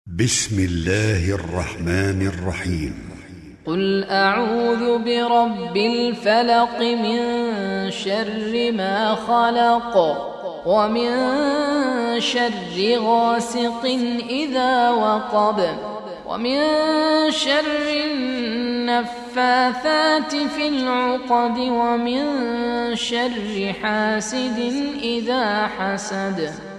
بسم الله الرحمن الرحيم. قل أعوذ برب الفلق من شر ما خلق ومن شر غاسق إذا وقب ومن شر النفاثات في العقد ومن شر حاسد إذا حسد.